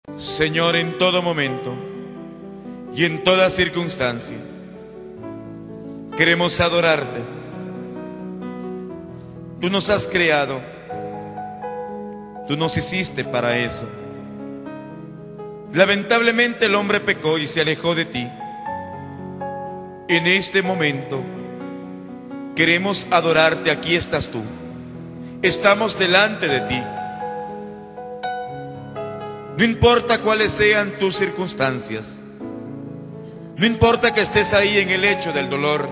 Señor, en todo momento y en toda circunstancia, queremos adorarte. Tú nos has creado, tú nos hiciste para eso. Lamentablemente el hombre pecó y se alejó de ti. En este momento queremos adorarte. Aquí estás tú. Estamos delante de ti. No importa cuáles sean tus circunstancias, no importa que estés ahí en el lecho del dolor,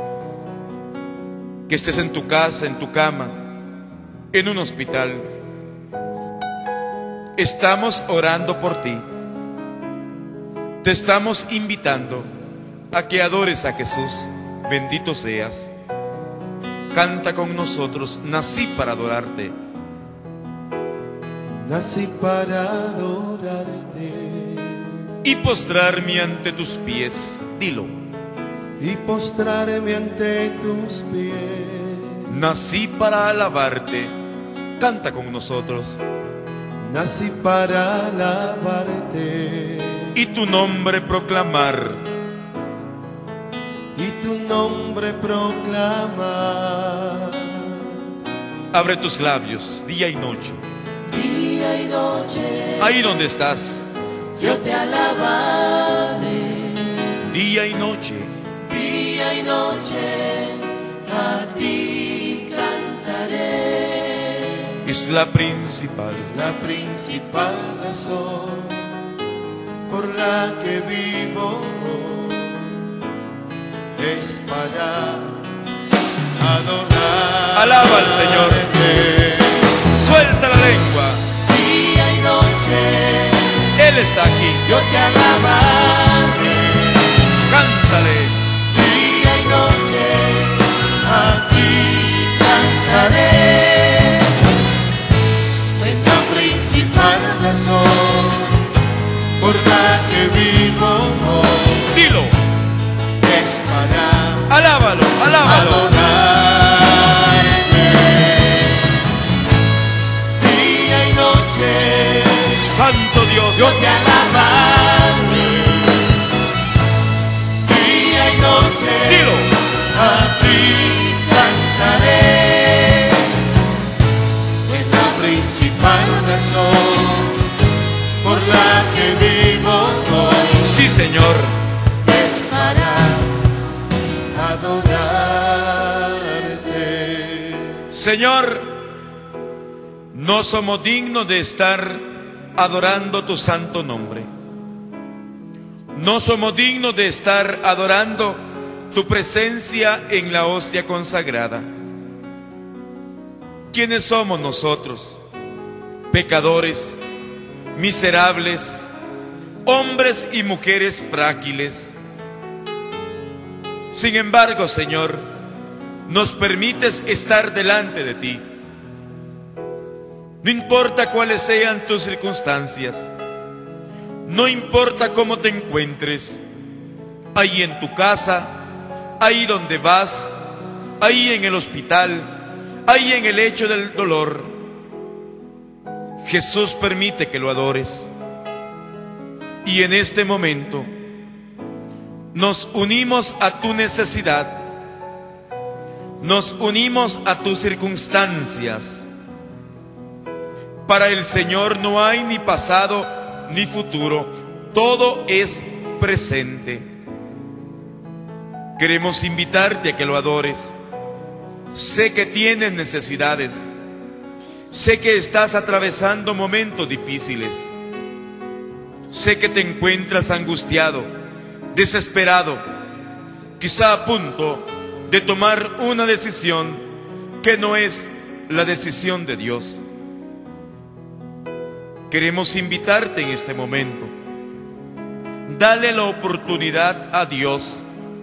que estés en tu casa, en tu cama, en un hospital. Estamos orando por ti. Te estamos invitando a que adores a Jesús. Bendito seas. Canta con nosotros: nací para adorarte. Nací para adorarte Y postrarme ante tus pies. Dilo. y postrarme ante tus pies. Nací para alabarte. Canta con nosotros. Nací para alabarte Y tu nombre proclamar. y tu nombre proclamar. Abre tus labios día y noche. Día y noche Ahí donde estás. yo te alabaré, Día y noche. día y noche a ti cantaré. Es la principal. La principal razón por la que vivo es para adorar. Alaba al Señor. Suelta la lengua. Día y noche Él está aquí. yo te alabaré, Cántale. día y noche a ti cantaré. Es la principal Razón por la que vivo Dilo. es para Alábalo. Alábalo. adorarte. Día y noche Santo Dios. yo te alabaré. Día y noche Dilo. a ti cantaré. Es la principal razón por la que vivo hoy. Sí, Señor. Es para adorarte. Señor, no somos dignos de estar adorando tu santo nombre. No somos dignos de estar adorando tu presencia en la hostia consagrada. ¿Quiénes somos nosotros? Pecadores, miserables, hombres y mujeres frágiles. Sin embargo, Señor, nos permites estar delante de ti. No importa cuáles sean tus circunstancias, no importa cómo te encuentres, ahí en tu casa, ahí donde vas, ahí en el hospital, ahí en el lecho del dolor, Jesús permite que lo adores. Y en este momento nos unimos a tu necesidad, nos unimos a tus circunstancias. Para el Señor no hay ni pasado ni futuro, todo es presente. Queremos invitarte a que lo adores. Sé que tienes necesidades, sé que estás atravesando momentos difíciles, sé que te encuentras angustiado, desesperado, quizá a punto de tomar una decisión que no es la decisión de Dios. Queremos invitarte en este momento. Dale la oportunidad a Dios.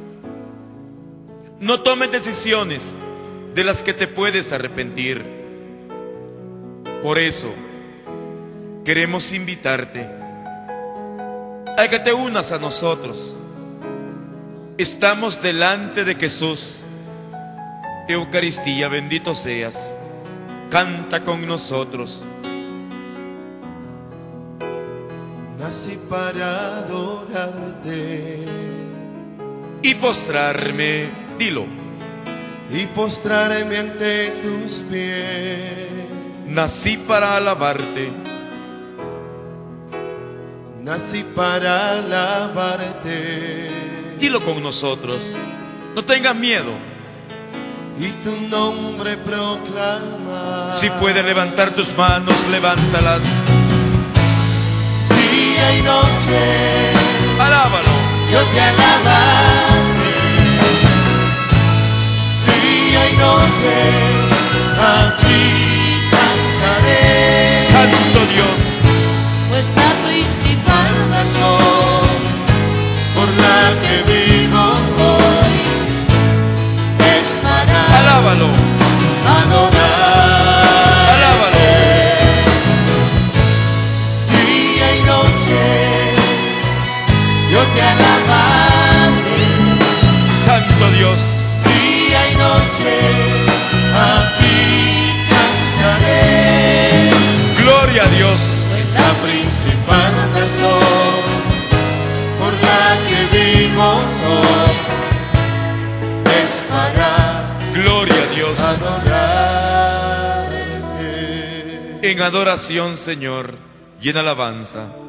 No tomes decisiones de las que te puedes arrepentir. Por eso, queremos invitarte a que te unas a nosotros. Estamos delante de Jesús. Eucaristía, bendito seas. Canta con nosotros. nací para adorarte y postrarme, dilo, y postrarme ante tus pies. nací para alabarte, Nací para alabarte dilo con nosotros, no tengas miedo. y tu nombre proclamar. Si puedes levantar tus manos, levántalas, Día y noche alábalo, yo te alabaré. Día y noche a ti cantaré. Santo Dios, Pues la principal razón por la que vivo hoy es para alábalo, adorar. alábalo, Día y noche yo te alabaré. Santo Dios, Día y noche a ti cantaré. gloria a Dios, Pues la principal razón por la que vivo hoy es para gloria a Dios. Adorarte. En adoración, Señor, y en alabanza.